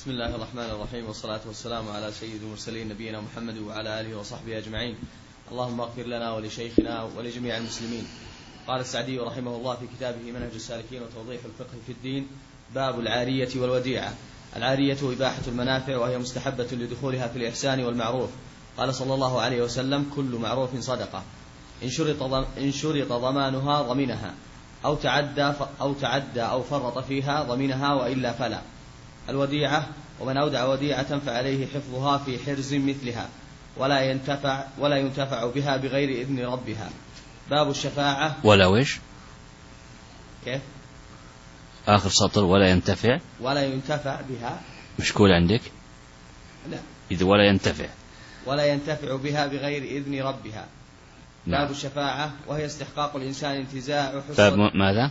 بسم الله الرحمن الرحيم، والصلاة والسلام على سيد المرسلين نبينا محمد وعلى آله وصحبه أجمعين. اللهم اغفر لنا ولشيخنا ولجميع المسلمين. قال السعدي رحمه الله في كتابه منهج السالكين وتوضيح الفقه في الدين: باب العارية والوديعة. العارية إباحة المنافع، وهي مستحبة لدخولها في الإحسان والمعروف. قال صلى الله عليه وسلم: كل معروف صدقة، إن شرط ضمانها ضمنها، أو تعدى أو فرط فيها ضمنها، وإلا فلا. الوديعة: ومن أودع وديعة فعليه حفظها في حرز مثلها، ولا ينتفع بها بغير إذن ربها. باب الشفاعة. ولا وش؟ كيف؟ آخر سطر: ولا ينتفع بها. مشكول عندك؟ لا، إذا ولا ينتفع بها بغير إذن ربها. نعم. باب الشفاعة، وهي استحقاق الإنسان انتزاع حصة. باب ماذا؟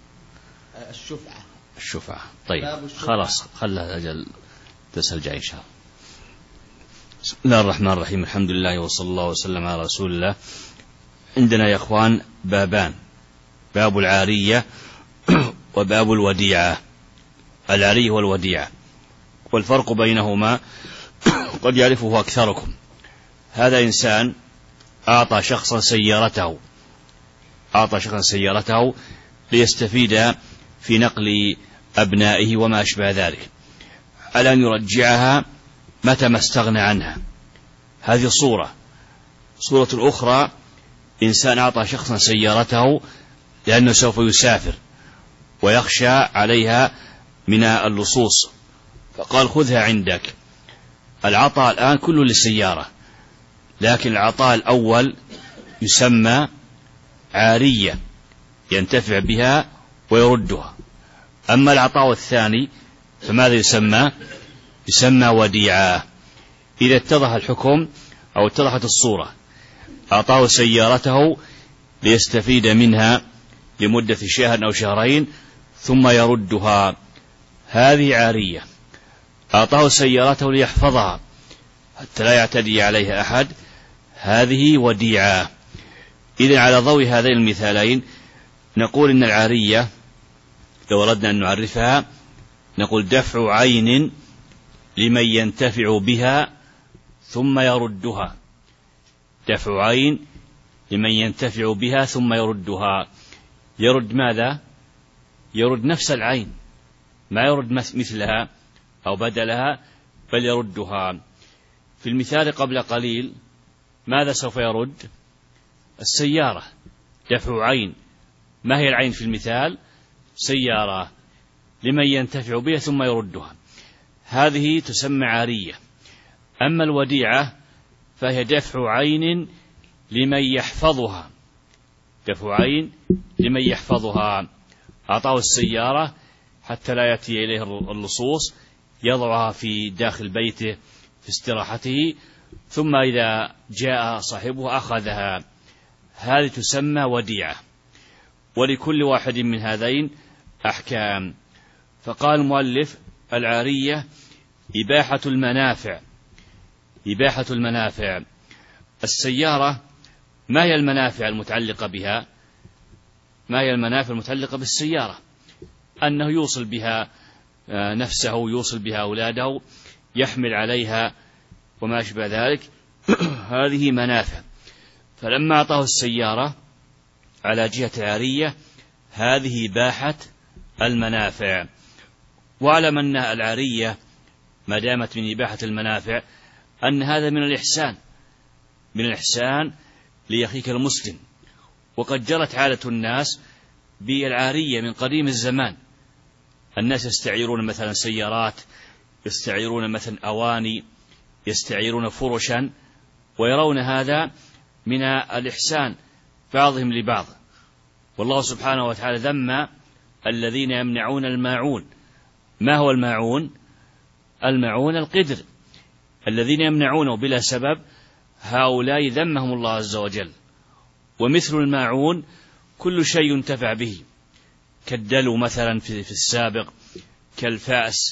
الشفعة. طيب خلاص، خلها أجل تسأل جاي إن شاء الله. بسم الله الرحمن الرحيم، الحمد لله وصلى الله وسلم على رسول الله. عندنا يا إخوان بابان: باب العارية وباب الوديعة. العارية والوديعة، والفرق بينهما قد يعرفه أكثركم. هذا إنسان أعطى شخصا سيارته ليستفيد في نقل أبنائه وما أشبه ذلك، على أن يرجعها متى ما استغنى عنها. هذه صورة الأخرى: إنسان أعطى شخصا سيارته لأنه سوف يسافر ويخشى عليها من اللصوص، فقال: خذها عندك. العطاء الآن كله للسيارة، لكن العطاء الأول يسمى عارية، ينتفع بها ويردها. أما العطاء الثاني فماذا يسمى وديعة. إذا اتضح الحكم أو اتضحت الصورة: أعطاه سيارته ليستفيد منها لمدة شهر أو شهرين ثم يردها، هذه عارية. أعطاه سيارته ليحفظها حتى لا يعتدي عليها أحد، هذه وديعة. إذن على ضوء هذين المثالين نقول إن العارية لو أردنا أن نعرفها نقول: دفع عين لمن ينتفع بها ثم يردها. دفع عين لمن ينتفع بها ثم يردها. يرد ماذا؟ يرد نفس العين، ما يرد مثلها أو بدلها، بل يردها. في المثال قبل قليل ماذا سوف يرد؟ السيارة. دفع عين، ما هي العين في المثال؟ سيارة، لمن ينتفع بها ثم يردها، هذه تسمى عارية. أما الوديعة فهي دفع عين لمن يحفظها. أعطاه السيارة حتى لا يأتي إليه اللصوص، يضعها في داخل بيته في استراحته، ثم إذا جاء صاحبه أخذها، هذه تسمى وديعة. ولكل واحد من هذين أحكام. فقال المؤلف: العارية إباحة المنافع. السيارة ما هي المنافع المتعلقة بها؟ ما هي المنافع المتعلقة بالسيارة؟ أنه يوصل بها نفسه، يوصل بها أولاده، يحمل عليها وما أشبه ذلك، هذه منافع. فلما أعطاه السيارة على جهة العارية، هذه إباحة المنافع. واعلم أن العارية ما دامت من إباحة المنافع أن هذا من الإحسان لأخيك المسلم. وقد جرت عادة الناس بالعارية من قديم الزمان. الناس يستعيرون مثلا سيارات، يستعيرون مثلا أواني، يستعيرون فرشا، ويرون هذا من الإحسان بعضهم لبعض. والله سبحانه وتعالى ذم الذين يمنعون الماعون. ما هو الماعون؟ الماعون القدر، الذين يمنعونه بلا سبب، هؤلاء ذمهم الله عز وجل. ومثل الماعون كل شيء ينتفع به، كالدلو مثلا في السابق، كالفأس،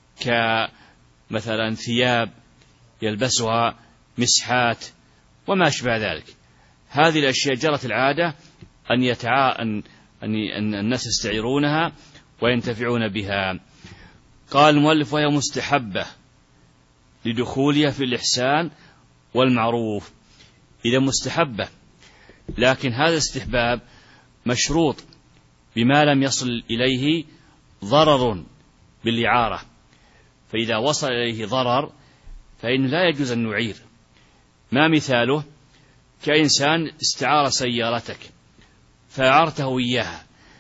كمثلا ثياب يلبسها، مسحات، وما أشبه ذلك. هذه الأشياء جرت العادة أن الناس يستعيرونها وينتفعون بها. قال المؤلف وهي مستحبة لدخولها في الإحسان والمعروف. إذا مستحبة، لكن هذا الاستحباب مشروط بما لم يصل إليه ضرر بالإعارة، فإذا وصل إليه ضرر فإنه لا يجوز أن نعير. ما مثاله؟ كإنسان استعار سيارتك فأعرته إياها،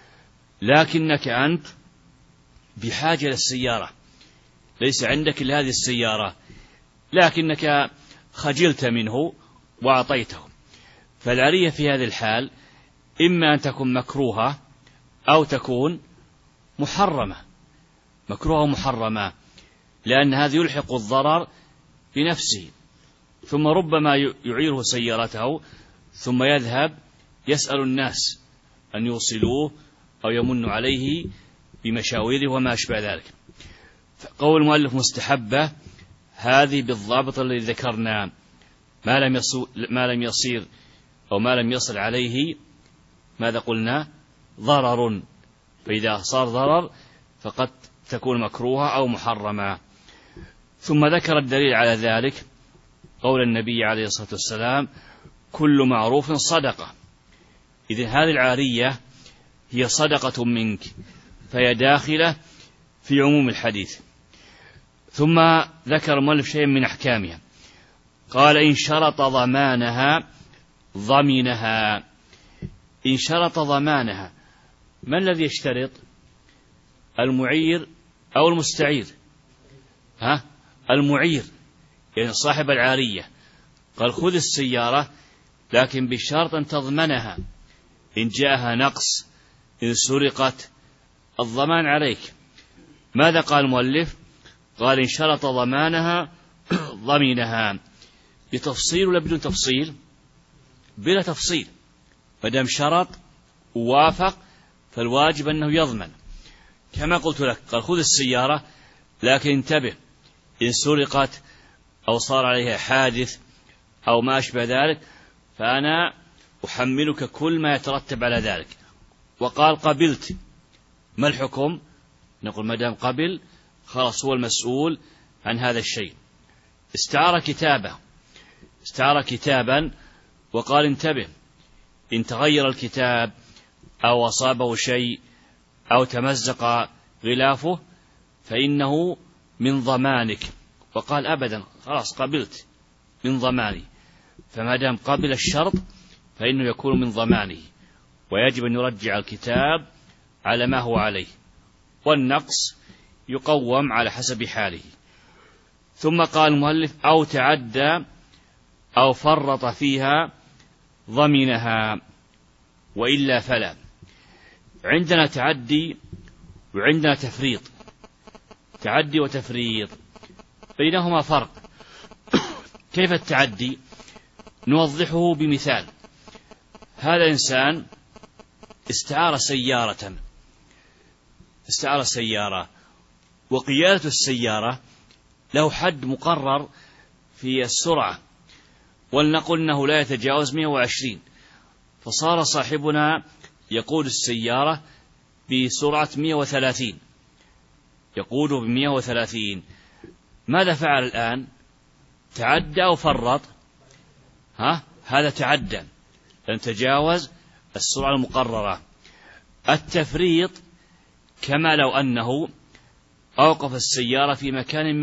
لكنك أنت بحاجة للسيارة، ليس عندك إلا هذه السيارة، لكنك خجلت منه وأعطيته. فالعارية في هذه الحال إما أن تكون مكروهة أو تكون محرمة. مكروهة محرمة، لأن هذا يلحق الضرر بنفسه، ثم ربما يعيره سيارته ثم يذهب يسأل الناس أن يوصلوه أو يمن عليه بمشاويره وما أشبه ذلك. قول المؤلف مستحبة هذه بالضابط الذي ذكرنا، ما لم يصير أو ما لم يصل عليه ماذا قلنا؟ ضرر، فإذا صار ضرر فقد تكون مكروهة أو محرمة. ثم ذكر الدليل على ذلك قول النبي عليه الصلاة والسلام كل معروف صدقة. إذن هذه العارية هي صدقة منك، فهي داخلة في عموم الحديث. ثم ذكر المؤلف شيئا من أحكامها، قال إن شرط ضمانها ضمنها. إن شرط ضمانها، ما الذي يشترط؟ المعير أو المستعير؟ المعير، يعني صاحب العارية. قال خذ السيارة لكن بشرط أن تضمنها، إن جاءها نقص، إن سرقت، الضمان عليك. ماذا قال المؤلف؟ قال إن شرط ضمانها ضمنها. بتفصيل ولا بدون تفصيل؟ بلا تفصيل، فدام شرط ووافق فالواجب أنه يضمن. كما قلت لك، قال خذ السيارة لكن انتبه، إن سرقت أو صار عليها حادث أو ما أشبه ذلك فأنا أحملك كل ما يترتب على ذلك. وقال قبلت، ما الحكم؟ نقول ما دام قبل خلاص هو المسؤول عن هذا الشيء. استعار كتابا وقال انتبه، إن تغير الكتاب أو أصابه شيء أو تمزق غلافه فإنه من ضمانك. وقال أبدا خلاص قبلت من ضماني. فما دام قبل الشرط فإنه يكون من ضمانه، ويجب أن يرجع الكتاب على ما هو عليه، والنقص يقوم على حسب حاله. ثم قال المؤلف أو تعدى أو فرط فيها ضمنها، وإلا فلا. عندنا تعدي وعندنا تفريط. تعدي وتفريط بينهما فرق. كيف التعدي؟ نوضحه بمثال. هذا إنسان استعار سيارة، وقيادة السيارة له حد مقرر في السرعة، ولنقل أنه لا يتجاوز 120، فصار صاحبنا يقود السيارة بسرعة 130، يقوده ب130. ماذا فعل الآن؟ تعدى أو فرط؟ هذا تعدى، لأن تجاوز السرعة المقررة. التفريط كما لو أنه أوقف السيارة في مكان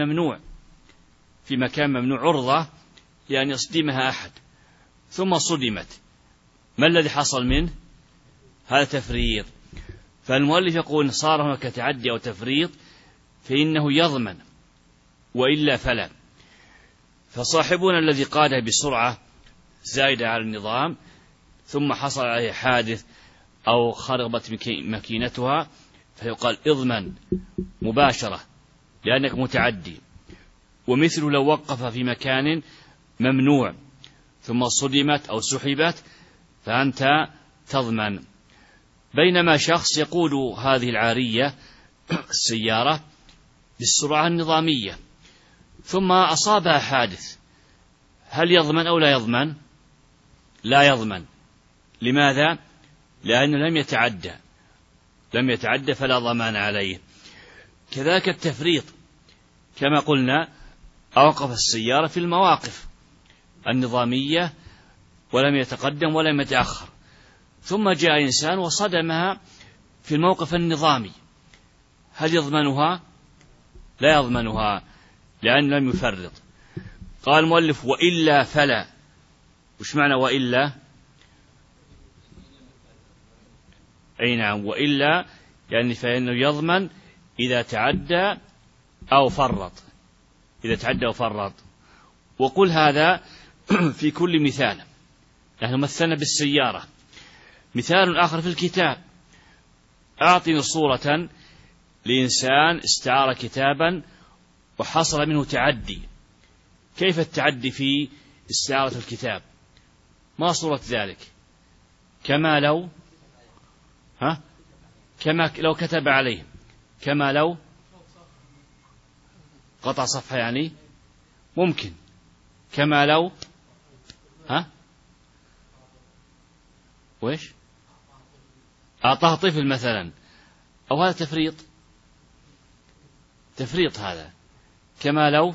ممنوع عرضة لأن يصدمها أحد، ثم صدمت. ما الذي حصل منه؟ هذا تفريط. فالمؤلف يقول صار هناك تعدي أو تفريط فإنه يضمن، وإلا فلا. فصاحبنا الذي قاده بسرعة زائدة على النظام ثم حصل عليه حادث أو خربت ماكينتها فيقال اضمن مباشرة لأنك متعدي. ومثل لو وقف في مكان ممنوع ثم صدمت أو سحبت فأنت تضمن. بينما شخص يقود هذه العارية السيارة بالسرعة النظامية ثم أصابها حادث، هل يضمن أو لا يضمن؟ لا يضمن. لماذا؟ لأنه لم يتعدى فلا ضمان عليه. كذلك التفريط، كما قلنا أوقف السيارة في المواقف النظامية ولم يتقدم ولم يتأخر، ثم جاء إنسان وصدمها في الموقف النظامي، هل يضمنها؟ لا يضمنها، لأنه لم يفرط. قال المؤلف وإلا فلا. وش معنى وإلا؟ أي نعم، وإلا يعني فإنه يضمن إذا تعدى أو فرط، إذا تعدى أو فرط. وقل هذا في كل مثال. نحن مثلنا بالسيارة. مثال آخر في الكتاب، أعطني صورة لإنسان استعار كتابا وحصل منه تعدي. كيف التعدي في استعارة الكتاب؟ ما صورة ذلك؟ كما لو كما لو كتب عليه، كما لو قطع صفحة، يعني ممكن كما لو وإيش أعطاه طفل مثلا، أو هذا تفريط هذا. كما لو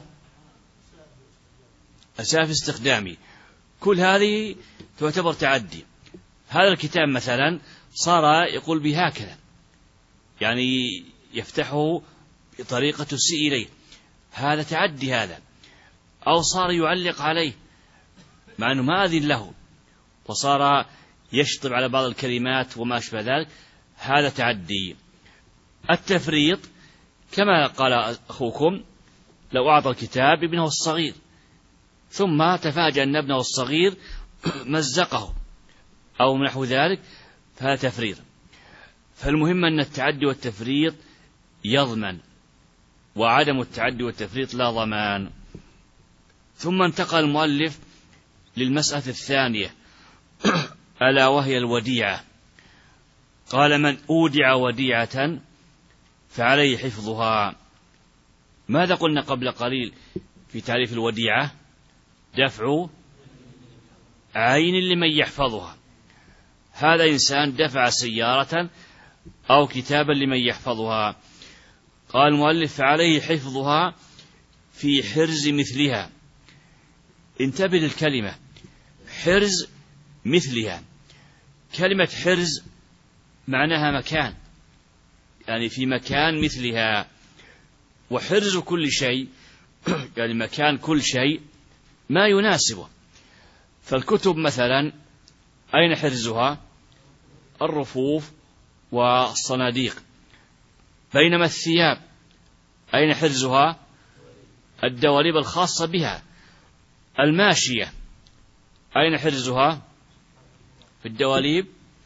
أساء في استخدامي، كل هذه تعتبر تعدي. هذا الكتاب مثلا صار يقول بهكذا، يعني يفتحه بطريقة تسيء إليه، هذا تعدي هذا. أو صار يعلق عليه مع أنه ما أذن له، وصار يشطب على بعض الكلمات وما أشبه ذلك، هذا تعدي. التفريط كما قال أخوكم، لو أعطى الكتاب ابنه الصغير ثم تفاجأ أن ابنه الصغير مزقه أو نحو ذلك، فهذا تفريط. فالمهم أن التعدي والتفريط يضمن، وعدم التعدي والتفريط لا ضمان. ثم انتقل المؤلف للمسألة الثانية ألا وهي الوديعة. قال من أودع وديعة فعليه حفظها. ماذا قلنا قبل قليل في تعريف الوديعة؟ دفع عين لمن يحفظها. هذا إنسان دفع سيارة أو كتابا لمن يحفظها. قال المؤلف فعليه حفظها في حرز مثلها. انتبه للكلمة حرز مثلها. كلمة حرز معناها مكان، يعني في مكان مثلها. وحرز كل شيء يعني مكان كل شيء ما يناسبه. فالكتب مثلا أين حرزها؟ الرفوف والصناديق. بينما الثياب أين حرزها؟ الدواليب الخاصة بها. الماشية أين حرزها؟ في الدواليب؟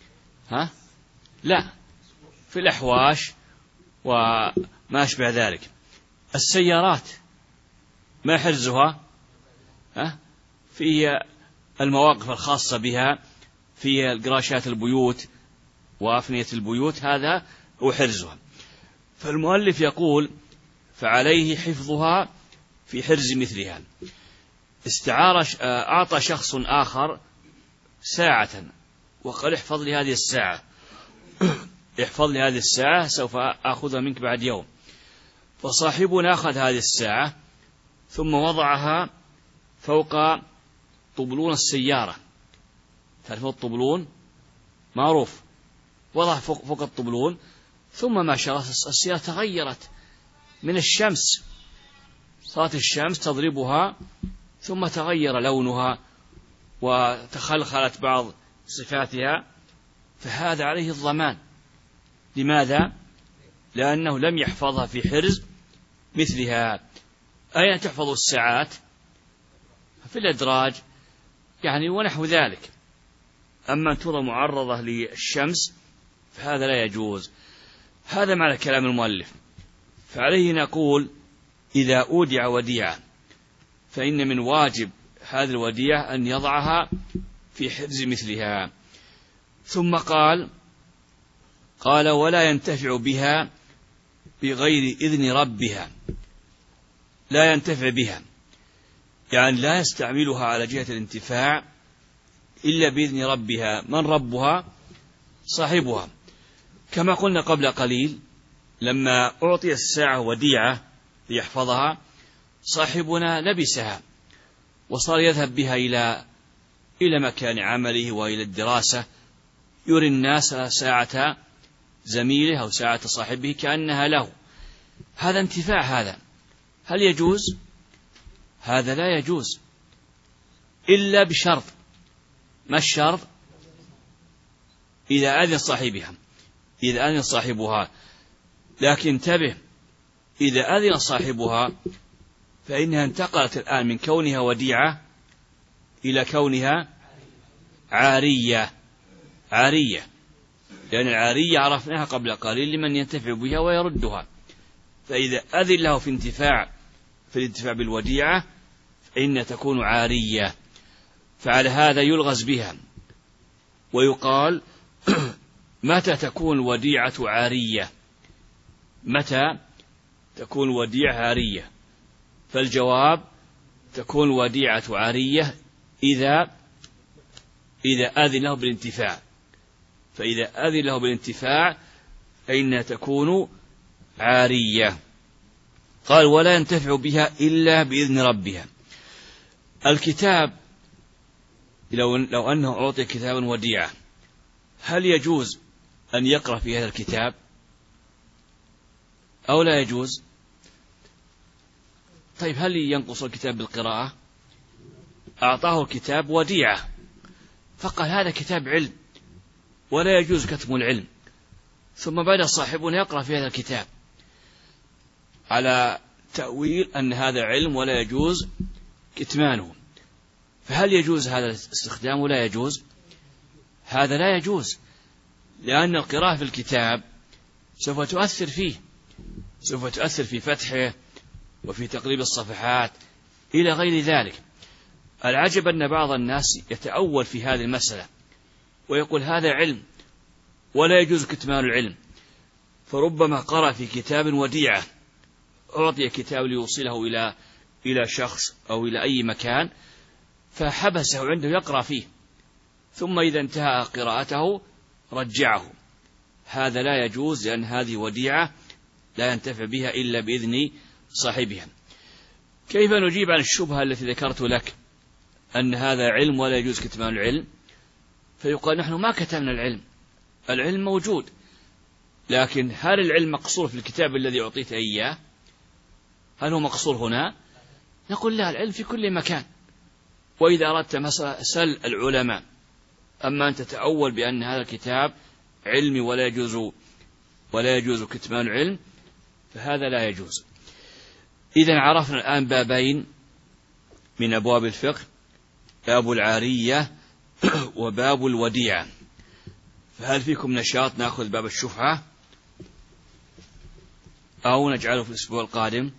لا، في الأحواش وما أشبه ذلك. السيارات ما حرزها؟ في المواقف الخاصة بها، في القراشات البيوت وأفنية البيوت، هذا هو حرزها. فالمؤلف يقول فعليه حفظها في حرز مثلها. أعطى شخص آخر ساعة وقال احفظ لي هذه الساعة، احفظ لي هذه الساعة سوف أخذها منك بعد يوم. فصاحبنا أخذ هذه الساعة ثم وضعها فوق طبلون السيارة. تعرفون الطبلون معروف، وضع فوق الطبلون. ثم ما شاء الله السيارة تغيرت من الشمس، صارت الشمس تضربها ثم تغير لونها وتخلخلت بعض صفاتها، فهذا عليه الضمان. لماذا؟ لأنه لم يحفظها في حرز مثلها. أين تحفظ الساعات؟ في الأدراج يعني ونحو ذلك. أما أن ترى معرضة للشمس فهذا لا يجوز. هذا معنى كلام المؤلف. فعليه نقول إذا أودع وديعة فإن من واجب هذه الوديعة أن يضعها في حرز مثلها. ثم قال ولا ينتفع بها بغير إذن ربها. لا ينتفع بها يعني لا يستعملها على جهة الانتفاع إلا بإذن ربها. من ربها؟ صاحبها. كما قلنا قبل قليل لما أعطي الساعة وديعة ليحفظها صاحبنا لبسها وصار يذهب بها إلى مكان عمله وإلى الدراسة، يري الناس ساعة زميله أو ساعة صاحبه كأنها له. هذا انتفاع. هذا هل يجوز؟ هذا لا يجوز إلا بشرط. ما الشرط؟ إذا أذن صاحبها، إذا أذن صاحبها. لكن انتبه، إذا أذن صاحبها فإنها انتقلت الآن من كونها وديعة إلى كونها عارية. عارية، لأن العارية عرفناها قبل قليل لمن ينتفع بها ويردها. فإذا أذن له في الانتفاع بالوديعة فإن تكون عارية. فعلى هذا يلغز بها ويقال متى تكون وديعة عارية؟ متى تكون وديعة عارية؟ فالجواب تكون وديعة عارية إذا أذن له بالانتفاع. فإذا أذن له بالانتفاع فإنها تكون عارية. قال ولا ينتفع بها إلا بإذن ربها. الكتاب لو أنه أعطي كتابا وديعة، هل يجوز أن يقرأ في هذا الكتاب أو لا يجوز؟ طيب هل ينقص الكتاب بالقراءة؟ أعطاه الكتاب وديعة فقال هذا كتاب علم ولا يجوز كتم العلم، ثم بدأ صاحبنا يقرأ في هذا الكتاب على تأويل أن هذا علم ولا يجوز كتمانه، فهل يجوز هذا الاستخدام ولا يجوز؟ هذا لا يجوز، لأن القراءة في الكتاب سوف تؤثر فيه، سوف تؤثر في فتحه وفي تقليب الصفحات إلى غير ذلك. العجب أن بعض الناس يتأول في هذه المسألة ويقول هذا علم ولا يجوز كتمان العلم، فربما قرأ في كتاب وديعة، أعطي كتاب ليوصله إلى شخص أو إلى أي مكان فحبسه عنده يقرأ فيه، ثم إذا انتهى قراءته رجعه. هذا لا يجوز، لأن هذه وديعة لا ينتفع بها إلا بإذن صاحبها. كيف نجيب عن الشبهة التي ذكرت لك أن هذا علم ولا يجوز كتمان العلم؟ فيقال نحن ما كتمنا العلم، العلم موجود، لكن هل العلم مقصور في الكتاب الذي أعطيت إياه؟ هل هو مقصور هنا؟ نقول لا، العلم في كل مكان. وإذا أردت مثلا سل العلماء، أما أن تتأول بأن هذا الكتاب علمي ولا يجوز كتمان العلم فهذا لا يجوز. إذن عرفنا الآن بابين من أبواب الفقه، باب العارية وباب الوديعة. فهل فيكم نشاط نأخذ باب الشفعة أو نجعله في الأسبوع القادم؟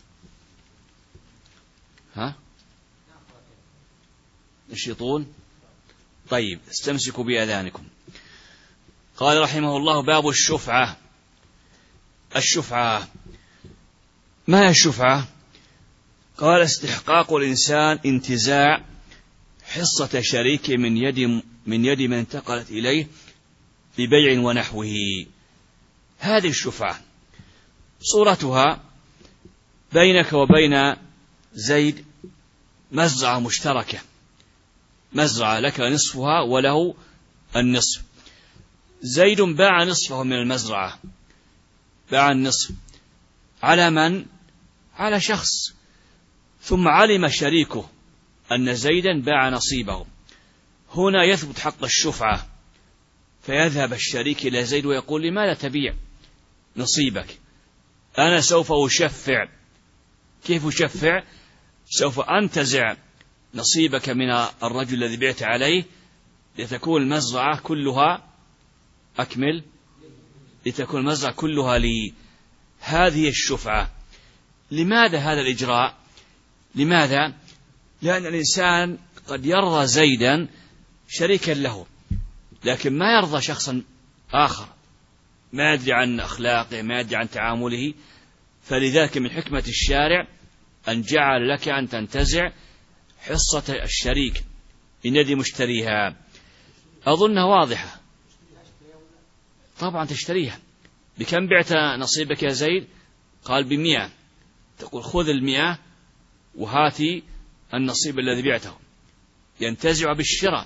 نشيطون؟ طيب استمسكوا بأذانكم. قال رحمه الله باب الشفعة. الشفعة ما هي الشفعة؟ قال استحقاق الإنسان انتزاع حصة شريك من يد من انتقلت إليه ببيع ونحوه. هذه الشفعة صورتها بينك وبين زيد مزرعة مشتركة، مزرعة لك نصفها وله النصف. زيد باع نصفه من المزرعة، باع النصف على من؟ على شخص، ثم علم شريكه أن زيدا باع نصيبه. هنا يثبت حق الشفعة، فيذهب الشريك إلى زيد ويقول لماذا تبيع نصيبك؟ أنا سوف أشفع. كيف أشفع؟ سوف أنتزع نصيبك من الرجل الذي بعت عليه لتكون المزرعة كلها أكمل، لتكون المزرعة كلها لي. هذه الشفعة. لماذا هذا الإجراء؟ لماذا؟ لأن الإنسان قد يرضى زيدا شريكا له، لكن ما يرضى شخصا آخر، ما يدري عن أخلاقه، ما يدري عن تعامله. فلذلك من حكمة الشارع أن جعل لك أن تنتزع حصة الشريك من يد مشتريها. أظنها واضحة. طبعا تشتريها، بكم بعت نصيبك يا زيد؟ قال ب100. تقول خذ 100 وهاتي النصيب الذي بعته. ينتزع بالشراء.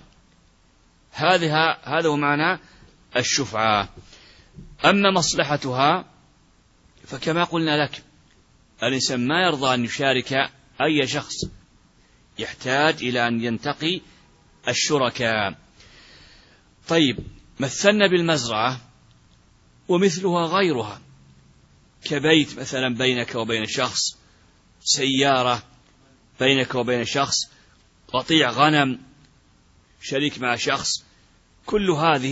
هذا هو معنى الشفعة. أما مصلحتها فكما قلنا لك، الإنسان ما يرضى أن يشارك أي شخص، يحتاج إلى أن ينتقي الشركاء. طيب، مثلنا بالمزرعة ومثلها غيرها، كبيت مثلا بينك وبين شخص، سيارة بينك وبين شخص، قطيع غنم شريك مع شخص، كل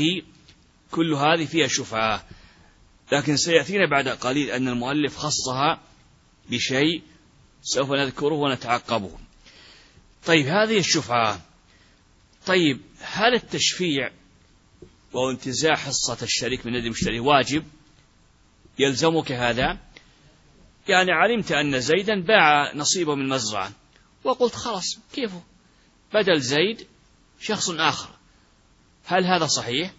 هذه فيها شفعة. لكن سيأتينا بعد قليل أن المؤلف خصها بشيء سوف نذكره ونتعقبه. طيب، هذه الشفعة. طيب، هل التشفيع وانتزاع حصة الشريك من يد المشتري واجب؟ يلزمك هذا؟ يعني علمت أن زيدا باع نصيبه من مزرعة وقلت خلاص كيفه، بدل زيد شخص آخر، هل هذا صحيح؟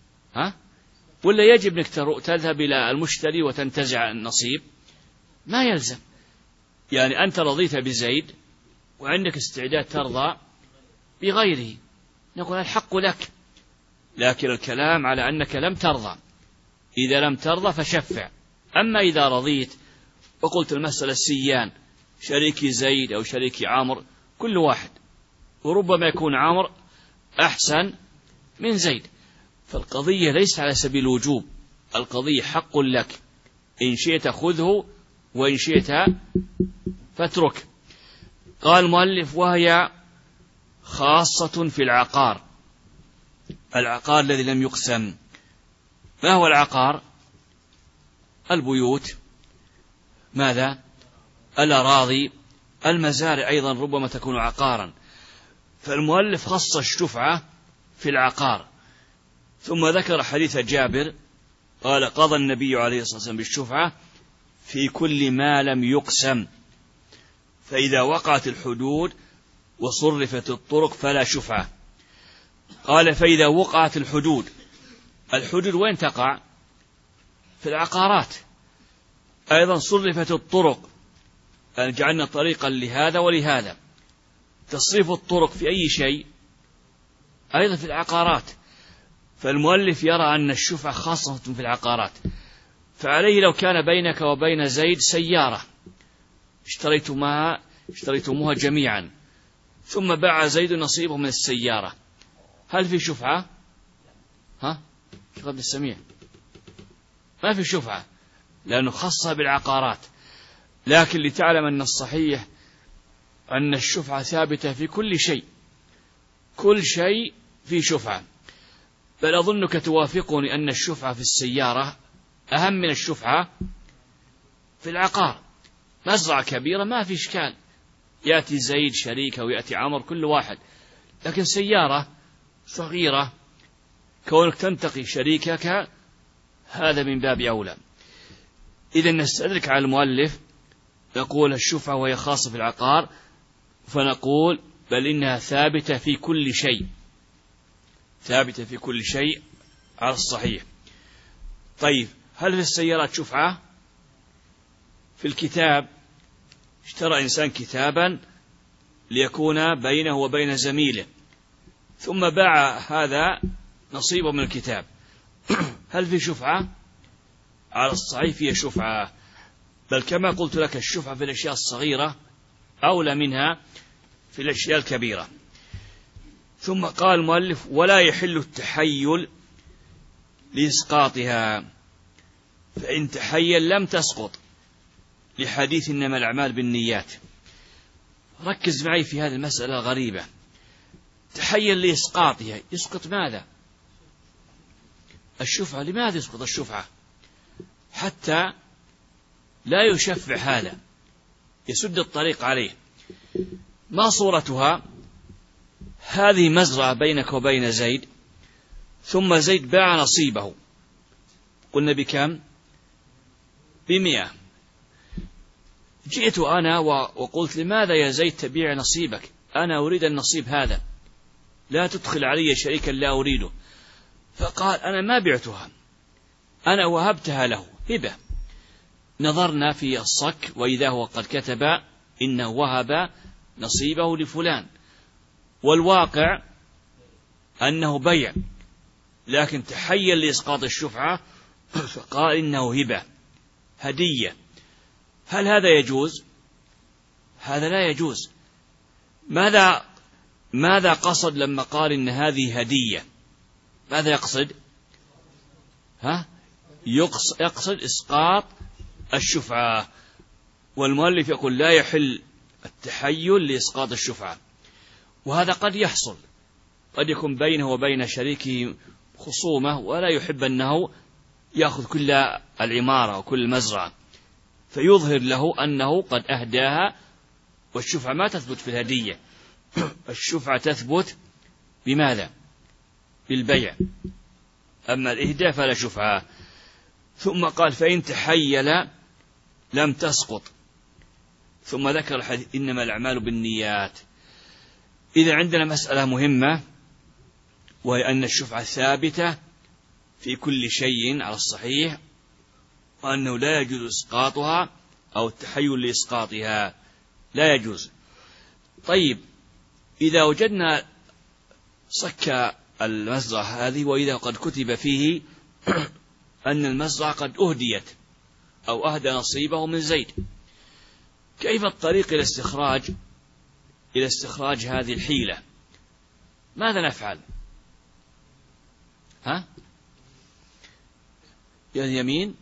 ولا يجب أنك تذهب إلى المشتري وتنتزع النصيب؟ ما يلزم. يعني أنت رضيت بزيد وعندك استعداد ترضى بغيره، نقول الحق لك، لكن الكلام على أنك لم ترضى. إذا لم ترضى فشفع. أما إذا رضيت وقلت المسألة السيان، شريكي زيد أو شريكي عامر كل واحد، وربما يكون عامر أحسن من زيد، فالقضية ليست على سبيل الوجوب، القضية حق لك، إن شئت خذه وإن شئت فاترك. قال المؤلف وهي خاصة في العقار، العقار الذي لم يقسم. ما هو العقار؟ البيوت، ماذا؟ الأراضي، المزارع أيضا ربما تكون عقارا. فالمؤلف خص الشفعة في العقار، ثم ذكر حديث جابر قال قضى النبي عليه الصلاة والسلام بالشفعة في كل ما لم يقسم، فإذا وقعت الحدود وصرفت الطرق فلا شفعة. قال فإذا وقعت الحدود وين تقع؟ في العقارات. أيضا صرفت الطرق، يعني جعلنا طريقا لهذا ولهذا. تصريف الطرق في أي شيء؟ أيضا في العقارات. فالمؤلف يرى أن الشفعة خاصة في العقارات. فعليه لو كان بينك وبين زيد سيارة اشتريتموها جميعا، ثم باع زيد نصيبه من السيارة، هل في شفعة؟ كتاب السميع ما في شفعة، لأنه خصها بالعقارات. لكن لتعلم أن الصحيح أن الشفعة ثابتة في كل شيء، كل شيء في شفعة. بل أظنك توافقني أن الشفعة في السيارة أهم من الشفعة في العقار. مزرعة كبيرة ما في إشكال، يأتي زيد شريكه ويأتي عمر كل واحد، لكن سيارة صغيرة كونك تنتقي شريكك هذا من باب أولى. إذا نستدرك على المؤلف، نقول الشفعة وهي خاصة في العقار، فنقول بل إنها ثابتة في كل شيء، ثابتة في كل شيء على الصحيح. طيب، هل في السيارات شفعة؟ في الكتاب، اشترى إنسان كتابا ليكون بينه وبين زميله، ثم باع هذا نصيبه من الكتاب، هل في شفعة؟ على الصحيح فيها شفعة، بل كما قلت لك الشفعة في الأشياء الصغيرة أولى منها في الأشياء الكبيرة. ثم قال المؤلف ولا يحل التحيل لإسقاطها، فإن تحيل لم تسقط، لحديث إنما الأعمال بالنيات. ركز معي في هذه المسألة الغريبة. تحيل لإسقاطها، يسقط ماذا؟ الشفعة. لماذا يسقط الشفعة؟ حتى لا يشفع هذا، يسد الطريق عليه. ما صورتها؟ هذه مزرعة بينك وبين زيد، ثم زيد باع نصيبه، قلنا بكم؟ ب100. جئت أنا وقلت لماذا يا زيد تبيع نصيبك؟ أنا أريد النصيب هذا، لا تدخل علي شريكا لا أريده. فقال أنا ما بعتها، أنا وهبتها له، هبة. نظرنا في الصك وإذا هو قد كتب إنه وهب نصيبه لفلان، والواقع أنه بيع، لكن تحيل لإسقاط الشفعة فقال إنه هبة هدية. هل هذا يجوز؟ هذا لا يجوز. ماذا قصد لما قال إن هذه هدية؟ ماذا يقصد؟ يقصد إسقاط الشفعة، والمؤلف يقول لا يحل التحيل لإسقاط الشفعة. وهذا قد يحصل، قد يكون بينه وبين شريكه خصومة ولا يحب أنه يأخذ كل العمارة وكل المزرعة، فيظهر له أنه قد أهداها، والشفعة ما تثبت في الهدية، الشفعة تثبت بماذا؟ بالبيع، أما الإهداء فلا شفعة. ثم قال فإن تحيل لم تسقط، ثم ذكر الحديث إنما الأعمال بالنيات. إذا عندنا مسألة مهمة، وهي أن الشفعة ثابتة في كل شيء على الصحيح، وأنه لا يجوز إسقاطها أو التحيل لإسقاطها، لا يجوز. طيب، إذا وجدنا صك المزرعة هذه وإذا قد كتب فيه أن المزرعة قد أهديت أو أهدى نصيبه من زيد، كيف الطريق إلى استخراج هذه الحيلة؟ ماذا نفعل؟ يمين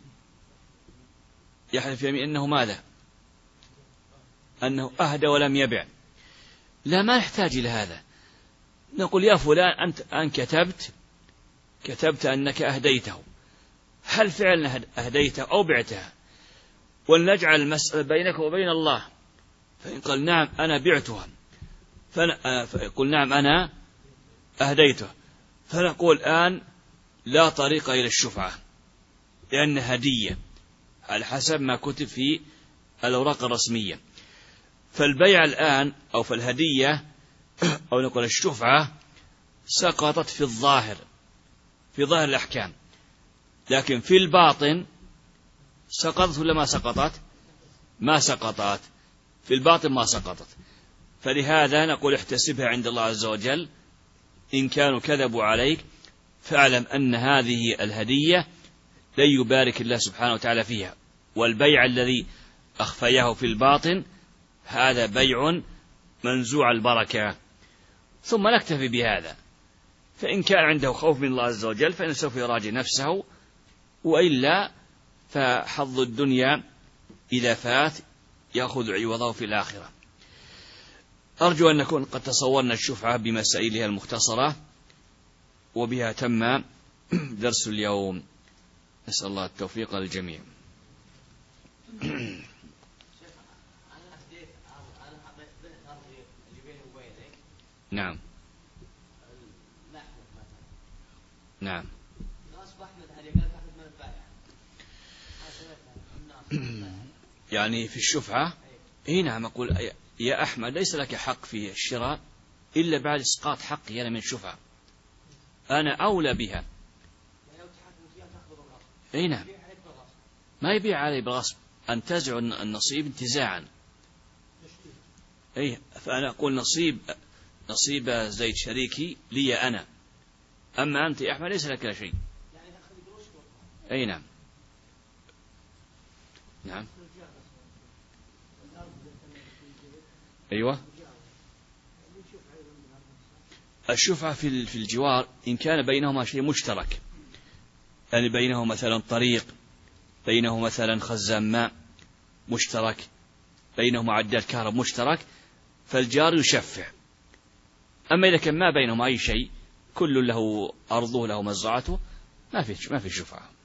يحلف يمين أنه ماذا؟ أنه أهدى ولم يبع. لا، ما نحتاج إلى هذا. نقول يا فلان أنت كتبت أنك أهديته، هل فعلا أهديته أو بعتها؟ ولنجعل المسألة بينك وبين الله. فإن قال نعم أنا بعتها، فيقول نعم أنا أهديته، فنقول الآن لا طريق إلى الشفعة، لأن هدية على حسب ما كتب في الأوراق الرسمية. فالبيع الآن أو في الهدية أو نقول الشفعة سقطت في الظاهر، في ظاهر الأحكام، لكن في الباطن سقطت ولا ما سقطت؟ ما سقطت، في الباطن ما سقطت. فلهذا نقول احتسبها عند الله عز وجل، إن كانوا كذبوا عليك فاعلم أن هذه الهدية لن يبارك الله سبحانه وتعالى فيها، والبيع الذي أخفيه في الباطن هذا بيع منزوع البركة. ثم نكتفي بهذا، فإن كان عنده خوف من الله عز وجل فإنه سوف يراجع نفسه، وإلا فحظ الدنيا إذا فات يأخذ عوضه في الآخرة. أرجو أن نكون قد تصورنا الشفعة بمسائلها المختصرة، وبها تم درس اليوم. نسأل الله التوفيق للجميع. نعم نعم. يعني في الشفعة نعم، أقول يا أحمد ليس لك حق في الشراء إلا بعد إسقاط حقي أنا من الشفعة، أنا أولى بها. نعم، ما يبيع علي بالغصب، أنتزع النصيب انتزاعا. فأنا أقول نصيب زيد شريكي لي أنا، أما أنت يا أحمد ليس لك شيء. نعم نعم. أيوة. الشفعة في الجوار إن كان بينهما شيء مشترك، يعني بينه مثلا طريق، بينه مثلا خزان ماء مشترك، بينه معدات كهرباء مشترك، فالجار يشفع. أما إذا كان ما بينهما أي شيء، كل له أرضه له مزرعته، ما في شفعة.